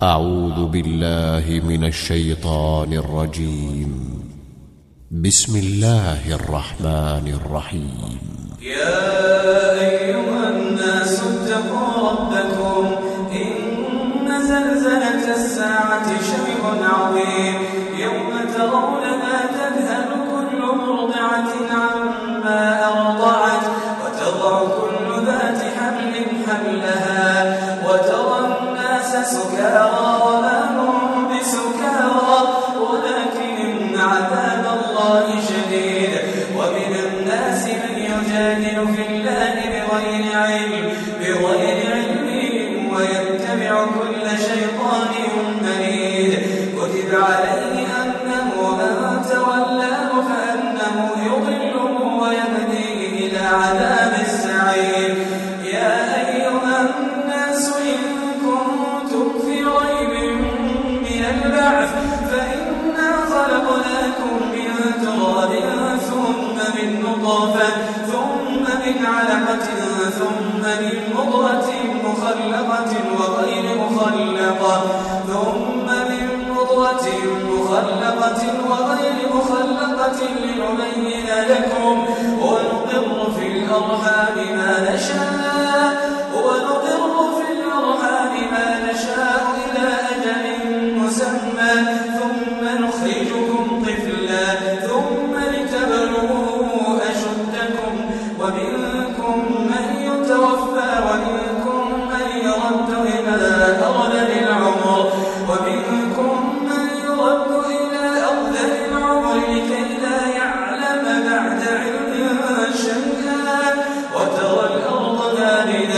أعوذ بالله من الشيطان الرجيم. بسم الله الرحمن الرحيم. يا أيها الناس اتقوا ربكم إن زلزلة الساعة شيء عظيم يوم ترونها تذهل كل مرضعة عما أرضعت وتضع كل ذات حمل حملها وترى الناس سكارى وما هم بسكارى ولكن عذاب الله شديد. ومن الناس من يجادل في الله بغير علم ويتبع كل شيطان مريد. كتب عليه أنه من تولاه فأنه يضله ويهديه إلى عذاب السعير. يا أيها الناس إن كنتم في ريب من البعث فإنا خلقناكم من تراب ثم من نطفة ثم من علقة ثم من مضغة مخلقة وغير مخلقة لنبين لكم ونقر في الأرحام ما نشاء إلى أجل مسمى ثم نخرجكم طفلا ثم لتبلغوا أشدكم ومنكم من يتوفى ومنكم من يرد إلى أرذل العمر لكي لا يعلم بعد علم شيئا وترى الأرض هامدة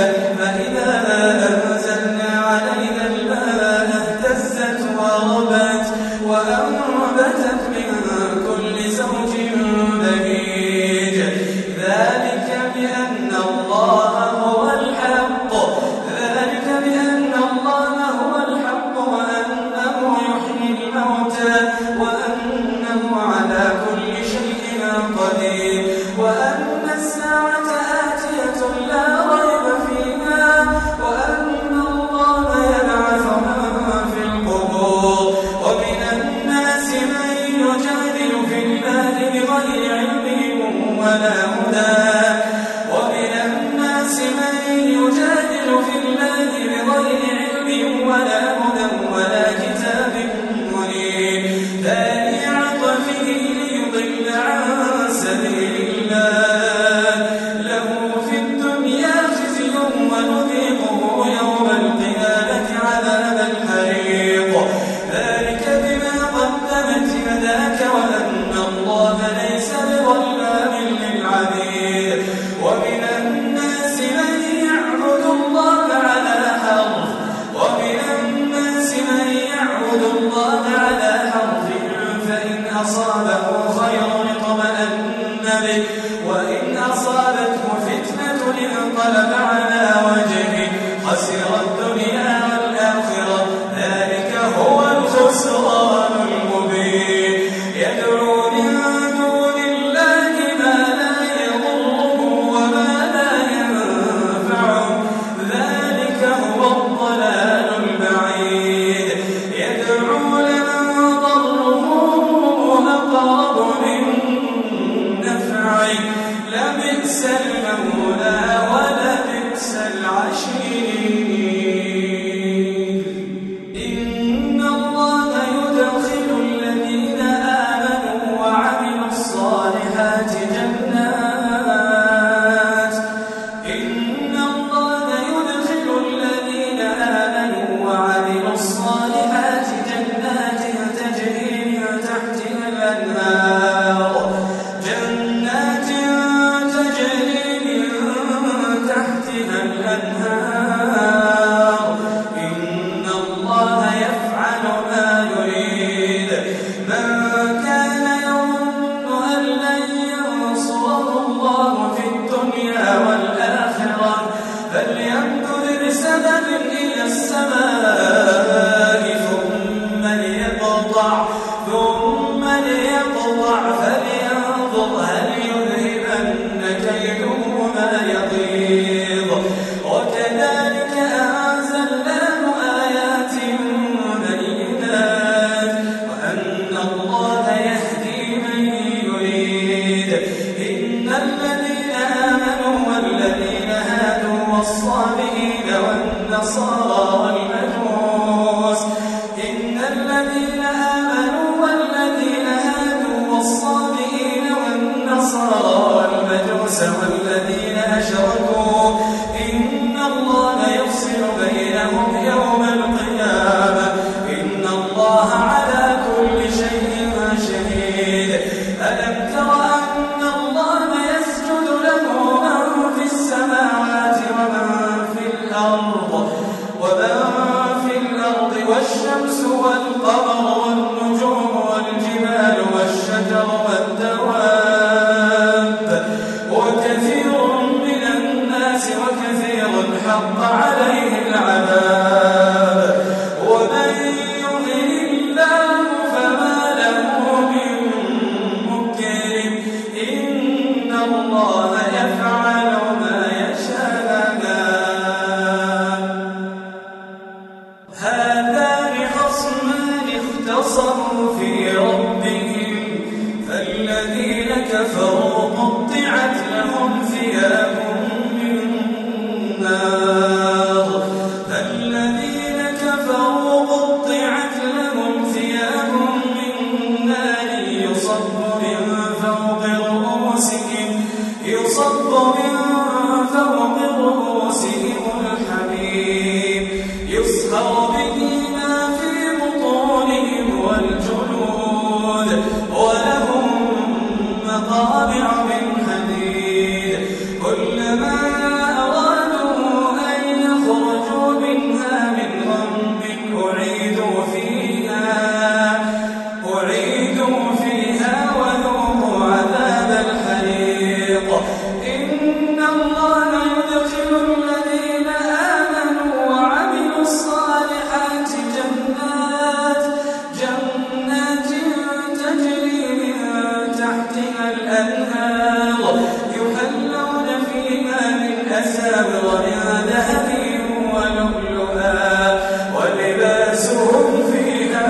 والشمس والقمر والنجوم والجبال والشجر والدواب وكثير من الناس وكثير حق عليه العذاب ومن يضلل الله فما له من مكرم إن الله يفعل ما يشاء هذان خصمان اختصموا في ربهم فالذين كفروا قطعت لهم ثياب من نار فالذين كفروا قطعت لهم ثياب من نار يصب من فوق رؤوسهم الحميم يصهر به ما في بطونهم والجلود ولهم مقامع من حديد كلما أرادوا أن يخرجوا منها من غم أعيدوا فيها وذوقوا عذاب الحريق إن الله يدخل الذين آمنوا وعملوا الصالحات جنات تجري من تحتها الأنهار يحلون فيها من أساور من ذهب ولؤلؤا ولباسهم فيها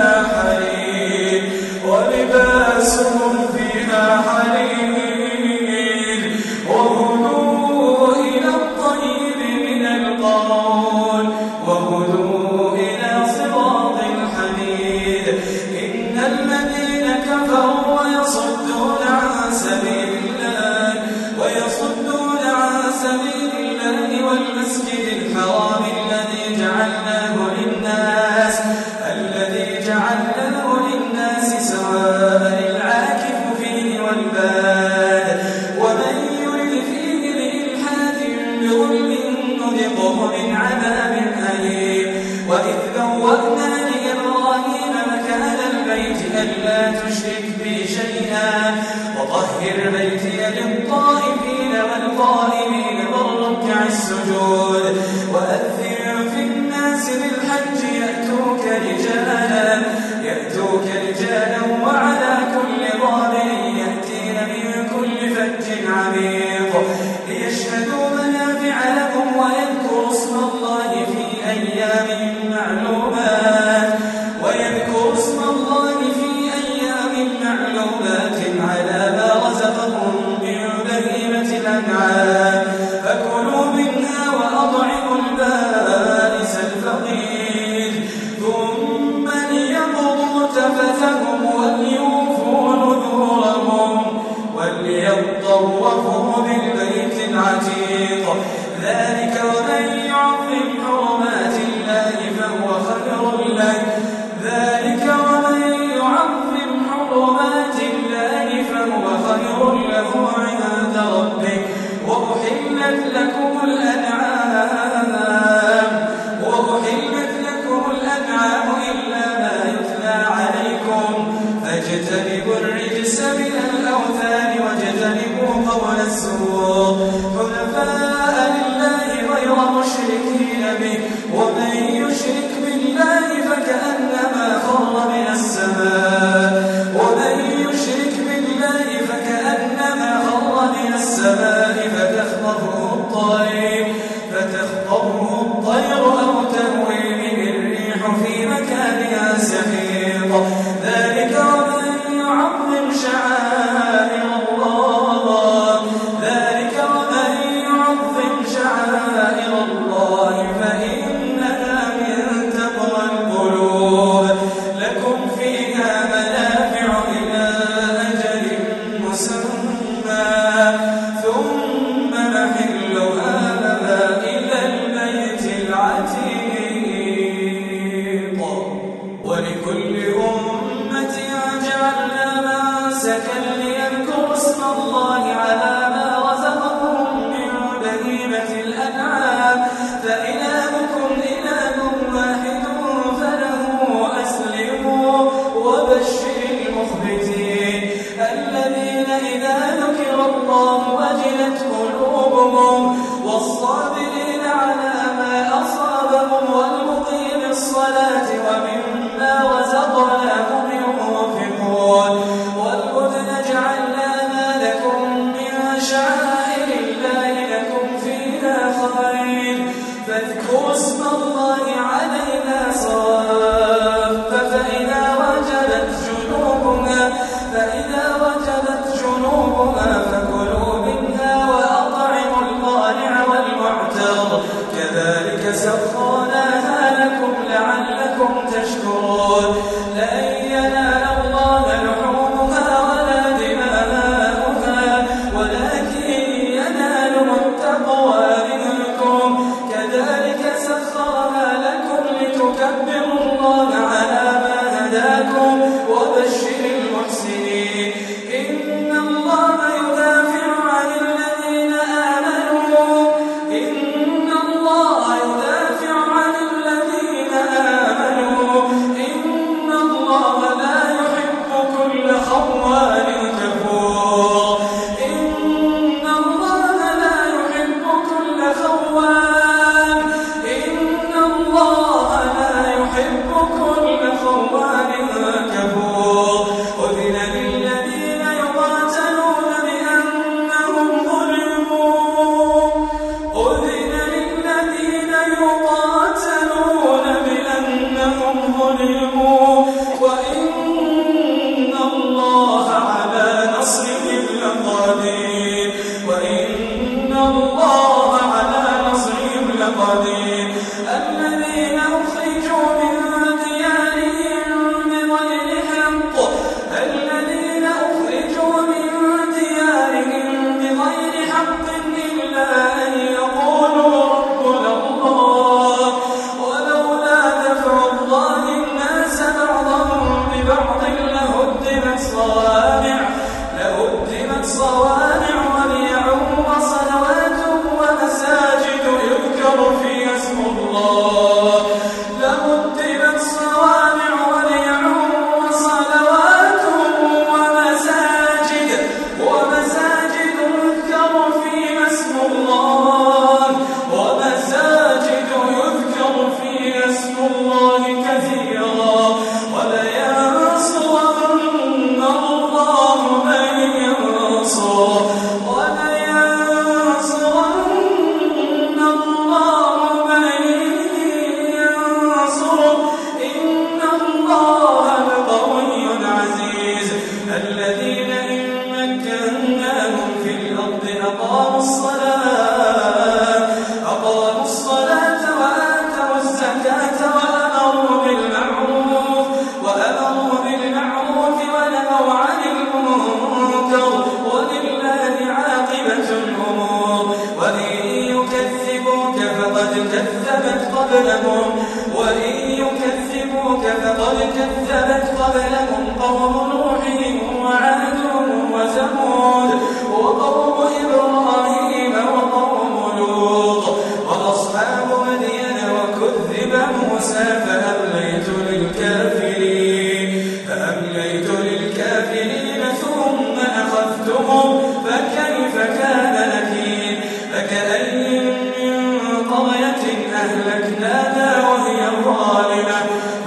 حرير وهدوا إلى الطيب من القول وهدوا إلى صراط الحميد إن الذين كفروا ويصدون عن سبيل الله والمسجد الحرام الذي جعلناه للناس سواء العاكف فيه والباد ومن يرد فيه بإلحاد بظلم نذقه من عذاب أليم وإذ بوأنا لإبراهيم مكان البيت ألا تشرك بي شيئا وطهر بيتي للطائفين والقائمين والركع السجود وأذن في الناس بالحج يأتوك رجالا وعلى كل ضامر يأتين من كل فج عميق ليشهدوا منافع لهم ويذكروا اسم الله في أيام معلومات على ما رزقهم من بهيمة الأنعام فكلوا منها وأطعموا البائس الفقير ثم ليقضوا تفثهم وليوفوا نذورهم وليطوفوا بالبيت العتيق ذلك ومن يعظم حرمات الله فهو خير له عند ربه وأحلت لكم الأنعام إلا ما يتلى عليكم فاجتنبوا الرجس من الأوثان واجتنبوا قول الزور حنفاء لله غير مشركين به ومن يشرك بالله فكأنما خر من السماء فتخطفه الطير أو تهوي به الريح في مكان سحيق ذلك ومن يعظم شعائر الله فإنها من تقوى القلوب لكم فيها منافع إلى أجل مسمى ثم محلها إلى البيت العتيق ولكل أمة جعلنا منسكا ليذكروا اسم الله على ما رزقهم من بهيمة الأنعام فإلهكم إله واحد فله تشكرون لن ينال الله لحومها ولا دماؤها ولكن يناله التقوى منكم كذلك سخرها لكم لتكبروا الله على ما هداكم وبشر المحسنين إن الله يدافع عن الذين آمنوا إن الله يدافع عن الذين آمنوا إن الله لا يحب كل خوان كفور إن الله لا يحب كل خوان إن الله لا يحب كل خوان كفور أذن للذين يقاتلون بأنهم ظلموا أذن للذين يقاتلون بأنهم ظلموا وإن الله على نصرهم لقدير وإن الله على نصرهم لقدير الذين أخرجوا من ديارهم بغير حق الذين أخرجوا من ديارهم بغير حق إلا أن يقولوا ربنا الله ولولا دفع الله الناس بعضهم ببعض لهدمت صوامع وبيع وصلوات ومساجد يذكر فيها اسم الله لهدمت صوامع وبيع وصلوات ومساجد يذكر فيها اسم الله كثيرا ولينصرن الله من ينصره إن الله لقوي عزيز الذين إن مكناهم في الأرض أقاموا الصلاة وآتوا الزكاة وأمروا بالمعروف ونهوا عن المنكر ولله عاقبة الأمور وإن يكذبوك فقد كذبت قبلهم قوم نوح وعاد وثمود وقوم إبراهيم وقوم لوط وأصحاب مدين وكذب موسى فأمليت للكافرين ثم أخذتهم فكيف كان نكير فكأين من قرية أهلكناها وهي ظالمة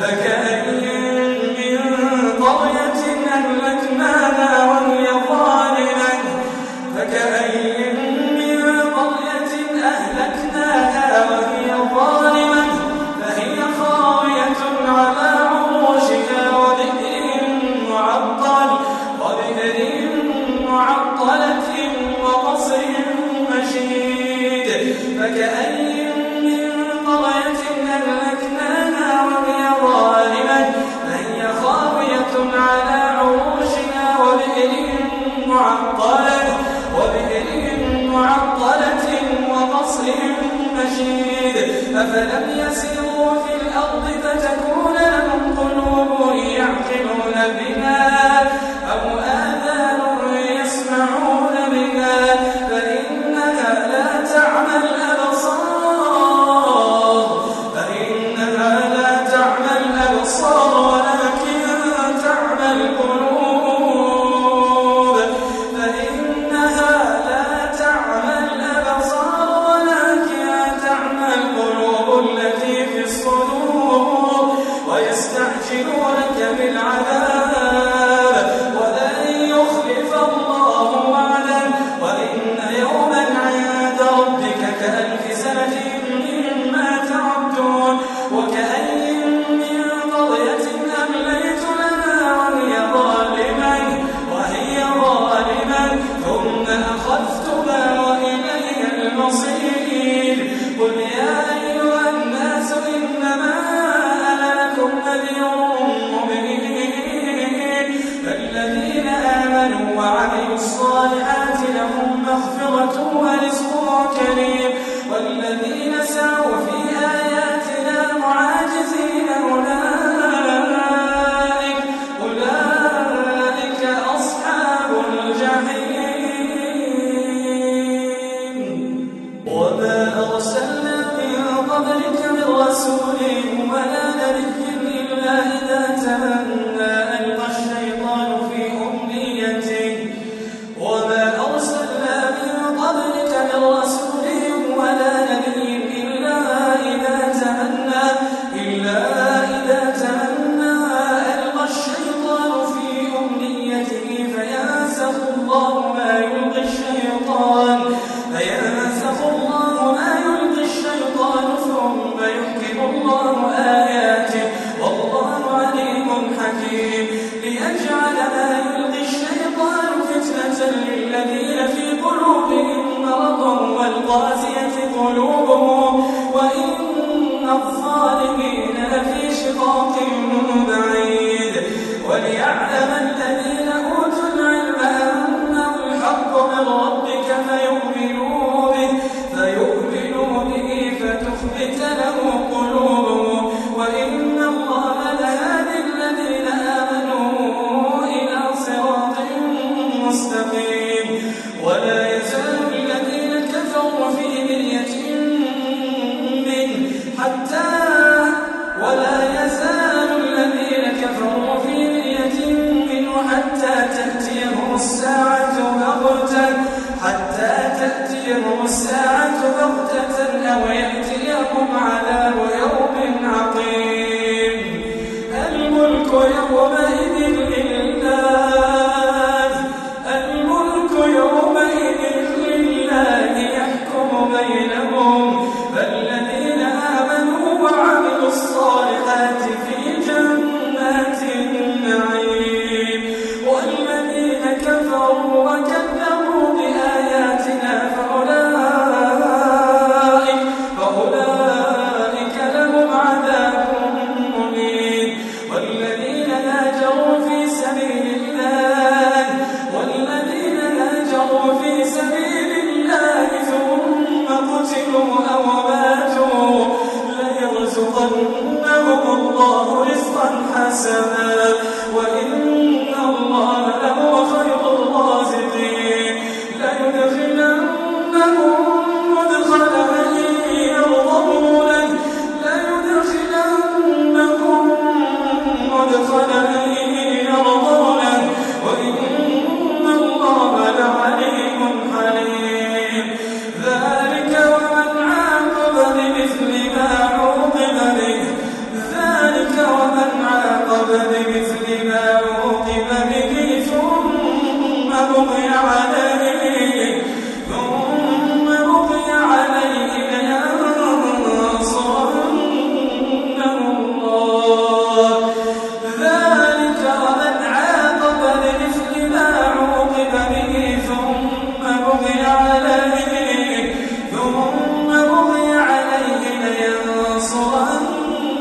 فهي خاوية على عروشها وبئر معطلة وقصر مشيد فكأين من قرية أهلكناها وهي ظالمة فهي خاوية على عروشها وبئر معطلة وقصر مشيد أفلم يسيروا في الأرض فتكون لهم قلوب يعقلون بها أو آذان يسمعون بها فإنها لا تعمى الأبصار ولكن تعمى القلوب التي في الصدور ويستعجلونك بالعذاب ولن يخلف الله وعده وإن يوما عند ربك كألف سنة مما تعدون وكأين من قرية أمليت لها وهي ظالمة ثم أخذتها وإلي المصير قل يا أيها الناس إنما أنا لكم نذير قلوبهم وإن الظالمين لفي شقاق بعيد وليعلم الذين أوتوا العلم أنه الحق من ربك فيؤمنوا به فتخبت له قلوبهم وإن الله لهادي الذين آمنوا إلى صراط مستقيم ولا يزال الذين كفروا في مرية منه حتى تأتيهم الساعة بغتة أو يأتيهم عذاب يوم عقيم الملك يومئذ لله يحكم بينهم فالذين آمنوا وعملوا الصالحات في جنات النعيم والذين كفروا وكذبوا بآياتنا فأولئك لهم عذاب مهين والذين هاجروا في سبيل الله ثم قتلوا أو ماتوا ليرزقنهم الله رزقا حسنا وإن الله لهو خير الرازقين ليدخلنهم مدخلا يرضونه وإن الله لعليم حليم ذلك ومن عاقب بمثل ما عوقب به ثم بغي عليه لينصرنه الله ذلك ومن عاقب بمثل ما عوقب به ثم بغي عليه لينصرنه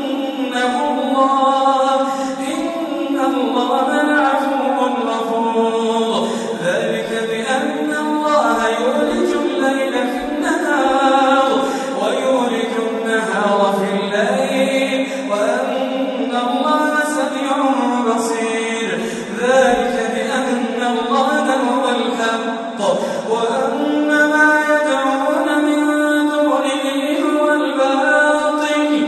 الله إن الله لعفو غفور ذلك بأن الله يولج الليل في النهار ويولج النهار في الليل وأن الله سميع بصير ذلك بأن الله هو الحق وأن ما يدعون من دونه هو الباطل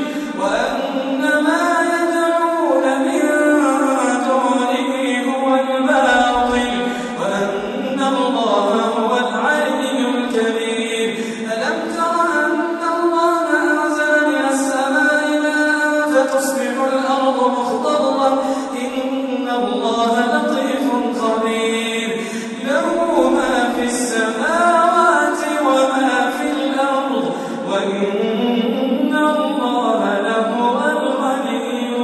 وأن الله هو العلي الكبير ألم تر أن الله أنزل من السماء ماء فتصبح الأرض مخضرة إن الله لطيف خبير له ما في السماوات وما في الأرض وإن الله لهو الغني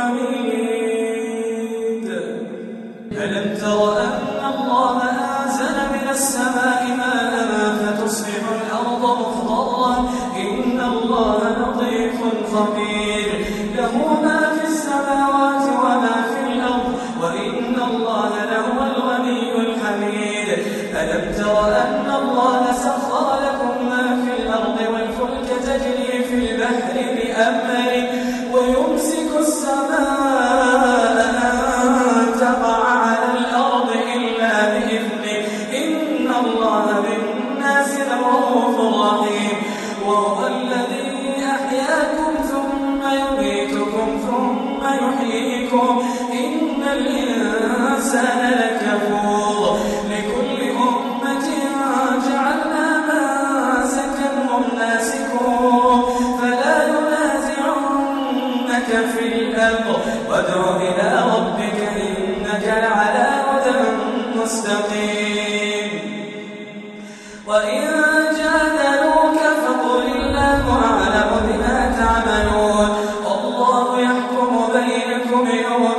الحميد ألم تر أن الله أنزل من السماء ماء فتصبح الأرض مخضرة إن الله لطيف خبير له ما في السماوات وما في الأرض وإن الله لهو الغني الحميد ألم تر أن الله سخر لكم ما في الأرض والفلك تجري في البحر بأمره ويمسك السماء أن تقع على الأرض إلا بإذنه إن الله بالناس لرؤوف رحيم وهو الذي أحياكم ثم يميتكم ثم يحييكم إن الإنسان لكفور لكل أمة جعلنا منسكا هم ناسكوه فلا ينازعنك في الأمر وادع إلى ربك إنك لعلى هدى مستقيم وإن جادلوك فقل الله أعلم بما تعملون الله يحكم بينكم يوم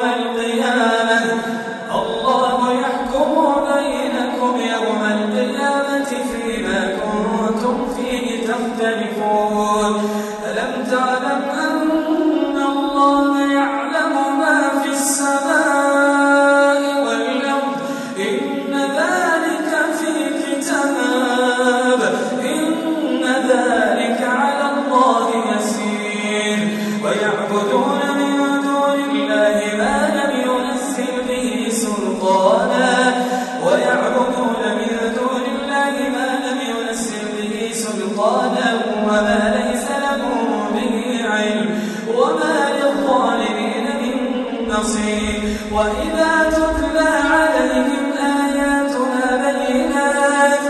القيامة فيما كنتم فيه تختلفون تعلم أن الله يعلم ما في السماء والأرض إن ذلك في كتاب إن ذلك على الله يسير ويعبدون من دون الله ما لم ينزل به سلطانا وما ليس لهم به علم وما للظالمين من نصير وإذا تتلى عليهم آياتنا بينات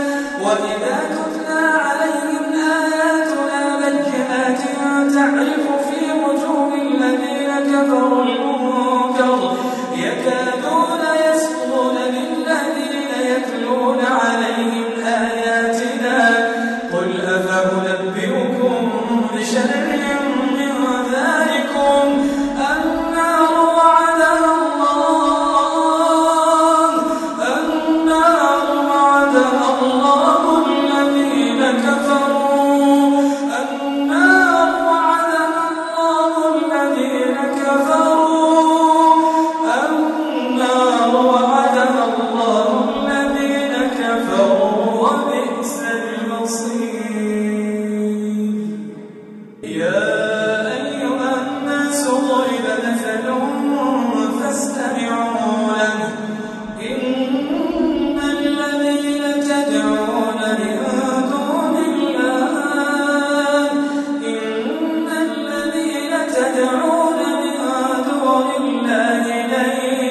تعرف في وجوه الذين كفروا المنكر يكادون يسطون بالذين يتلون عليهم آياتنا قل أفأنبئكم بشر من ذلكم النار وعدها الله الذين كفروا وبئس المصير يا أيها الناس ضرب مثل فاستمعوا له إن الذين تدعون من دون الله لن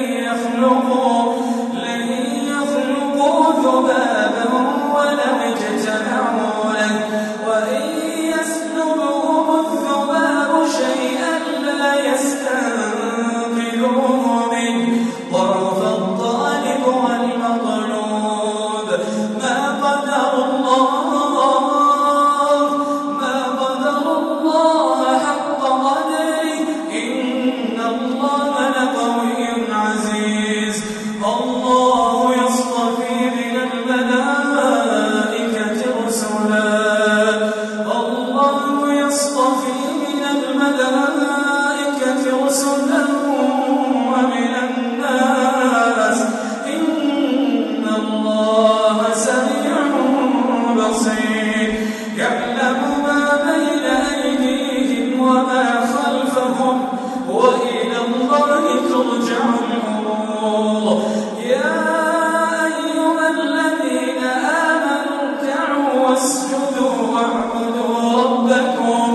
يخلقوا ذبابا ولو اجتمعوا له وإن يسلبهم الذباب شيئا لا يستنقذوه منه ضعف الطالب والمطلوب ما قدر الله حق قدره إن الله لقوي عزيز الله يصطفي من الملائكة رسلا ومن الناس إن الله سميع بصير يعلم ما بين أيديهم وما خلفهم وإلى الله ترجع الأمور يا أيها الذين آمنوا اركعوا واسجدوا واعبدوا ربكم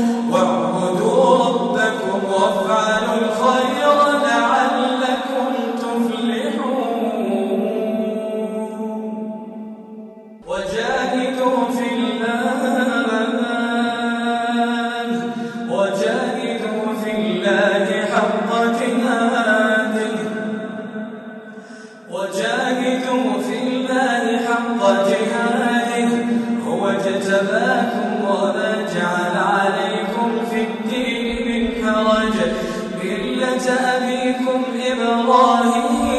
وافعلوا الخير لعلكم تفلحون وجاهدوا في الله حق جهاده هو اجتباكم وما جعل عليكم في الدين من حرج ملة أبيكم إبراهيم